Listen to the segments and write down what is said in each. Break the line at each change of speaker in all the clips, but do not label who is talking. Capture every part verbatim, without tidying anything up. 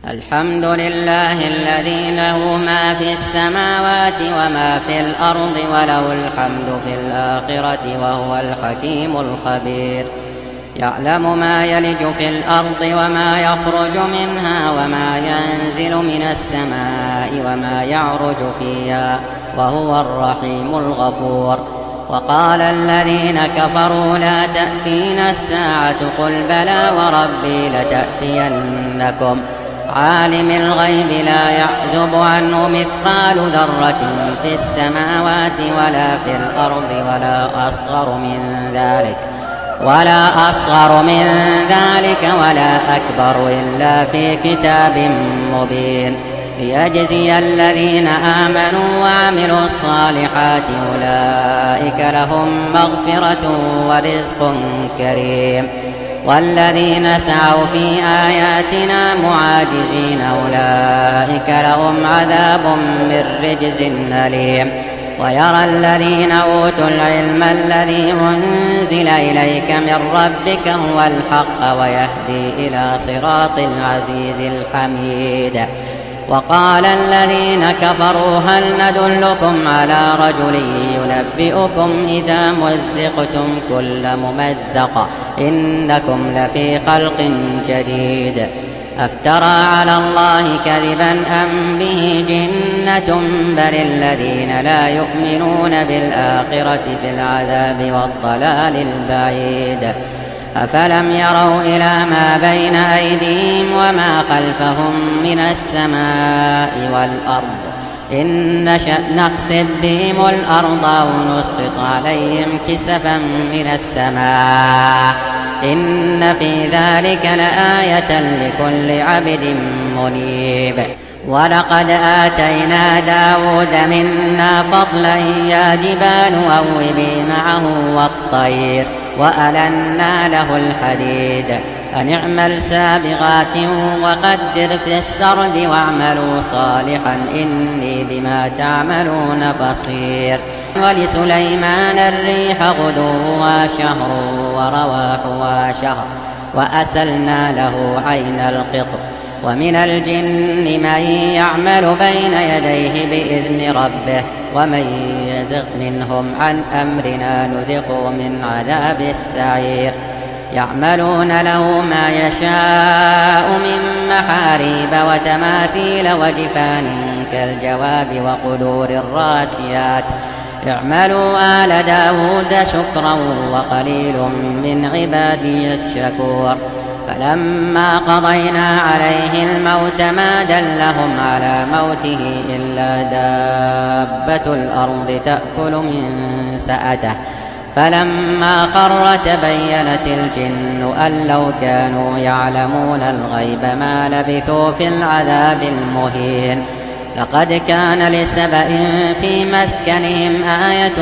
الحمد لله الذي له ما في السماوات وما في الأرض وله الحمد في الآخرة وهو الحكيم الخبير. يعلم ما يلج في الأرض وما يخرج منها وما ينزل من السماء وما يعرج فيها وهو الرحيم الغفور. وقال الذين كفروا لا تأتينا الساعة قل بلى وربي لتأتينكم عالم الغيب لا يعزب عنه مثقال ذرة في السماوات ولا في الأرض ولا أصغر من ذلك ولا أصغر من ذلك ولا أكبر إلا في كتاب مبين ليجزي الذين آمنوا وعملوا الصالحات أولئك لهم مغفرة ورزق كريم. والذين سعوا في آياتنا معاجزين أولئك لهم عذاب من رجز أليم. ويرى الذين أوتوا العلم الذي أنزل إليك من ربك هو الحق ويهدي إلى صراط العزيز الحميد. وقال الذين كفروا هل ندلكم على رجل ينبئكم إذا مزقتم كل ممزق إنكم لفي خلق جديد أفترى على الله كذبا أم به جنة بل الذين لا يؤمنون بالآخرة في العذاب والضلال البعيد. أفلم يروا إلى ما بين أيديهم وما خلفهم من السماء والأرض إن نشأ نخسف بهم الأرض أو نسقط عليهم كسفا من السماء إن في ذلك لآية لكل عبد منيب. ولقد آتينا داود منا فضلا يا جبال أوبي معه والطير وألنا له الحديد أن اعمل سابغات وقدر في السرد واعملوا صالحا إني بما تعملون بصير. ولسليمان الريح غدوها شهر ورواحها شهر وأسلنا له عين القطر. ومن الجن من يعمل بين يديه بإذن ربه ومن يزغ منهم عن أمرنا نذقه من عذاب السعير. يعملون له ما يشاء من محاريب وتماثيل وجفان كالجواب وقدور الراسيات اعملوا آل داود شكرا وقليل من عبادي الشكور. فلما قضينا عليه الموت ما دلهم على موته إلا دابة الأرض تأكل من سأته فلما خر تبينت الجن أن لو كانوا يعلمون الغيب ما لبثوا في العذاب المهين. لقد كان لسبأ في مسكنهم آية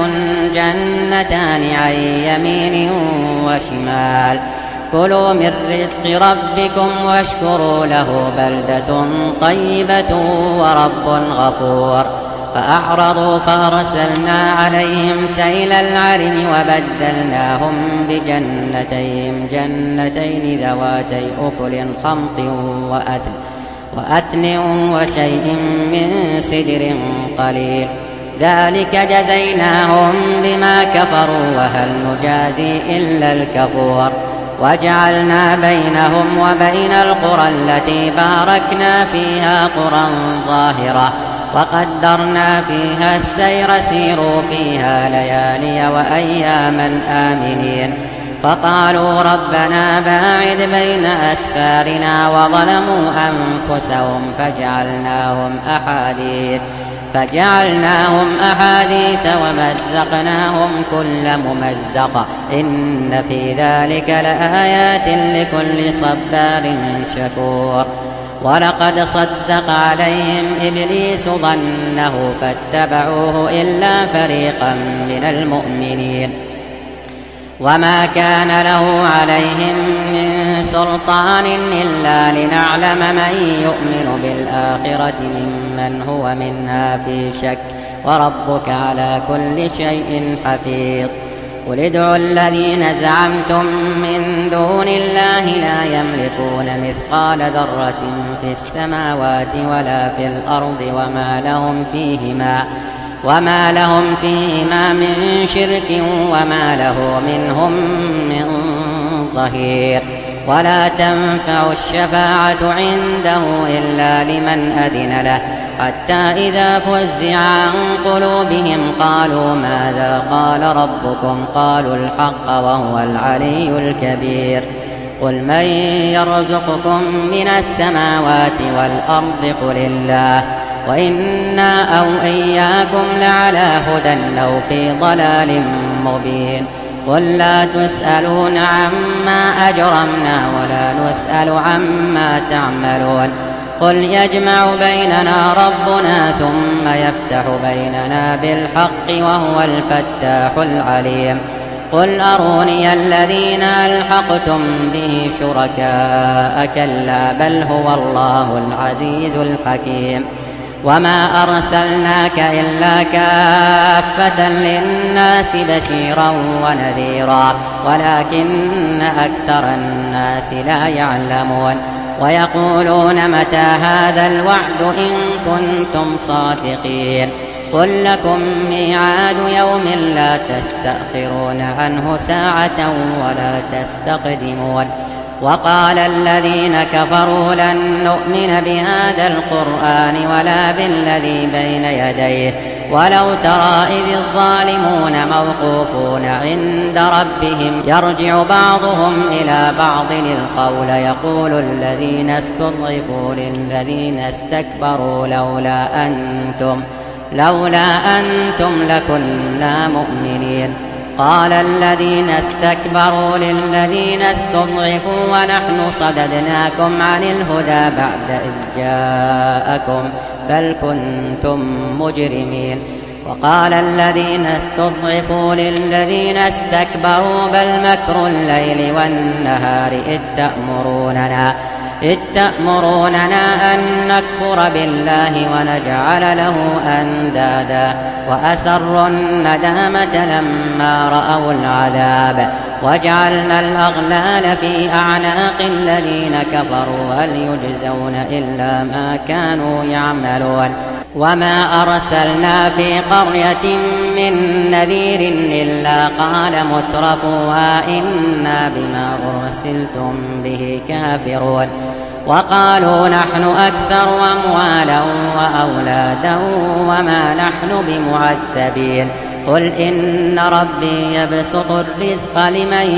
جنتان عن يمين وشمال كلوا من رزق ربكم واشكروا له بلدة طيبة ورب غفور. فأعرضوا فأرسلنا عليهم سيل العرم وبدلناهم بجنتين جنتين ذواتي أكل خمط وأثل وأثن وشيء من سدر قليل ذلك جزيناهم بما كفروا وهل نجازي إلا الكفور. وجعلنا بينهم وبين القرى التي باركنا فيها قرى ظاهرة وقدرنا فيها السير سيروا فيها ليالي وأياما آمنين. فقالوا ربنا باعد بين أسفارنا وظلموا أنفسهم فجعلناهم أحاديث فجعلناهم أحاديث ومزقناهم كل ممزق إن في ذلك لآيات لكل صبار شكور. ولقد صدق عليهم إبليس ظنه فاتبعوه إلا فريقا من المؤمنين وما كان له عليهم من سلطان إلا لنعلم من يؤمن بالآخرة ممن هو منها في شك وربك على كل شيء حفيظ. قل ادعوا الذين زعمتم من دون الله لا يملكون مثقال ذرة في السماوات ولا في الأرض وما لهم فيهما وما لهم فيهما من شرك وما له منهم من ظهير. ولا تنفع الشفاعة عنده إلا لمن أذن له حتى إذا فزع عن قلوبهم قالوا ماذا قال ربكم قالوا الحق وهو العلي الكبير. قل من يرزقكم من السماوات والأرض قل الله وإنا أو إياكم لعلى هدى أو في ضلال مبين. قل لا تسألون عما أجرمنا ولا نسأل عما تعملون. قل يجمع بيننا ربنا ثم يفتح بيننا بالحق وهو الفتاح العليم. قل أروني الذين ألحقتم به شركاء كلا بل هو الله العزيز الحكيم. وما أرسلناك إلا كافة للناس بشيرا ونذيرا ولكن أكثر الناس لا يعلمون. ويقولون متى هذا الوعد إن كنتم صادقين. قل لكم ميعاد يوم لا تستأخرون عنه ساعة ولا تستقدمون. وقال الذين كفروا لن نؤمن بهذا القرآن ولا بالذي بين يديه ولو ترى إذ الظالمون موقوفون عند ربهم يرجع بعضهم إلى بعض القول يقول الذين استضعفوا للذين استكبروا لولا أنتم لولا أنتم لكنا مؤمنين. قال الذين استكبروا للذين استضعفوا ونحن صددناكم عن الهدى بعد إذ جاءكم بل كنتم مجرمين. وقال الذين استضعفوا للذين استكبروا بل مكر الليل والنهار إذ تأمروننا إذ تأمروننا أن نكفر بالله ونجعل له أندادا وأسروا الندامة لما رأوا العذاب وجعلنا الأغلال في أعناق الذين كفروا هل يجزون إلا ما كانوا يعملون. وما أرسلنا في قرية من نذير إلا قال مترفوها إنا بما أرسلتم به كافرون. وقالوا نحن أكثر أموالا وأولادا وما نحن بمعذبين. قل إن ربي يبسط الرزق لمن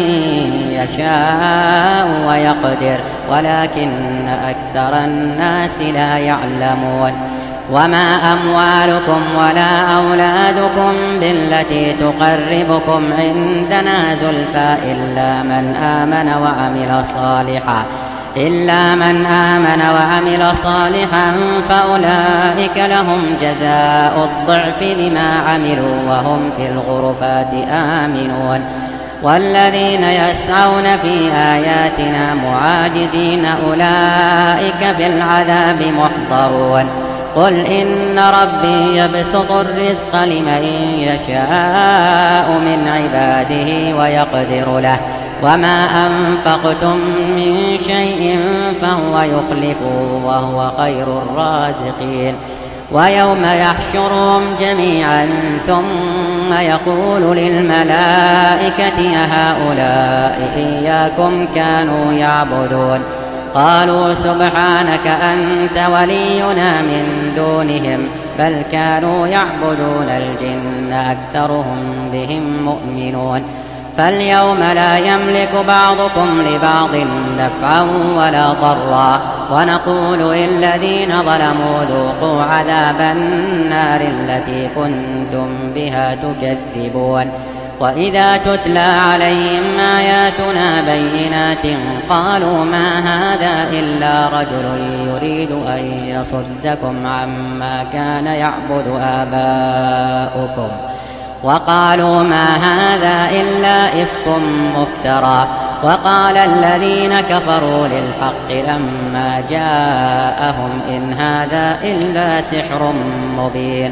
يشاء ويقدر ولكن أكثر الناس لا يعلمون. وما أموالكم ولا أولادكم بالتي تقربكم عندنا زلفى إلا من آمن وعمل صالحا إلا من آمن وعمل صالحا فأولئك لهم جزاء الضعف بما عملوا وهم في الغرفات آمنون. والذين يسعون في آياتنا معاجزين أولئك في العذاب محضرون. قل إن ربي يبسط الرزق لمن يشاء من عباده ويقدر له وما أنفقتم من شيء فهو يخلفه وهو خير الرازقين. ويوم يحشرهم جميعا ثم يقول للملائكة هؤلاء إياكم كانوا يعبدون قالوا سبحانك أنت ولينا من دونهم بل كانوا يعبدون الجن أكثرهم بهم مؤمنون. فاليوم لا يملك بعضكم لبعض نفعا ولا ضرا ونقول للذين ظلموا ذوقوا عذاب النار التي كنتم بها تكذبون. وإذا تتلى عليهم آياتنا بينات قالوا ما هذا إلا رجل يريد أن يصدكم عما كان يعبد آباؤكم وقالوا ما هذا إلا إفك مفترى. وقال الذين كفروا للحق لما جاءهم إن هذا إلا سحر مبين.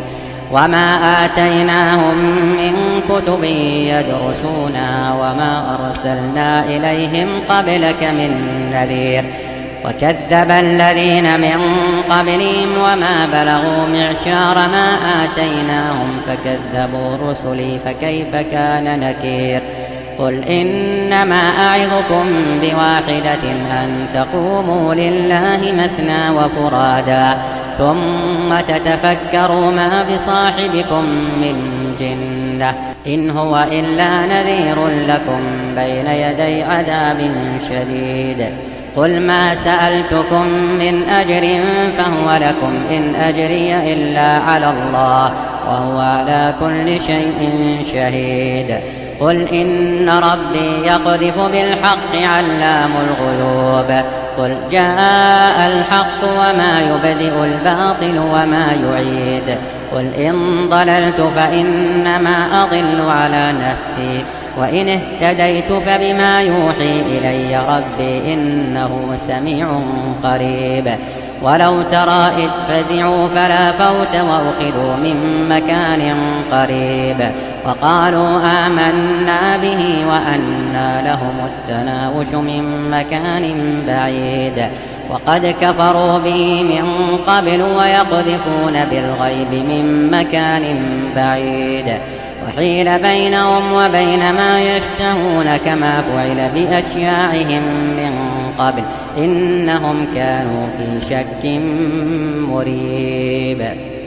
وما آتيناهم من كتب يدرسونها وما أرسلنا إليهم قبلك من نذير وكذب الذين من قبلهم وما بلغوا معشار ما آتيناهم فكذبوا رسلي فكيف كان نكير قل إنما أعظكم بواحدة أن تقوموا لله مثنى وفرادا ثم تتفكروا ما بصاحبكم من جنة إن هو إلا نذير لكم بين يدي عذاب شديد قل ما سألتكم من أجر فهو لكم إن أجري إلا على الله وهو على كل شيء شهيد قل إن ربي يقذف بالحق علام الغيوب قل جاء الحق وما يبدئ الباطل وما يعيد قل إن ضللت فإنما أضل على نفسي وإن اهتديت فبما يوحي إلي ربي إنه سميع قريب ولو ترى إذ فزعوا فلا فوت وأخذوا من مكان قريب وقالوا آمنا به وأنى لهم التناوش من مكان بعيد وقد كفروا به من قبل ويقذفون بالغيب من مكان بعيد وحيل بينهم وبين ما يشتهون كما فعل بأشياعهم من قبل إنهم كانوا في شك مريب.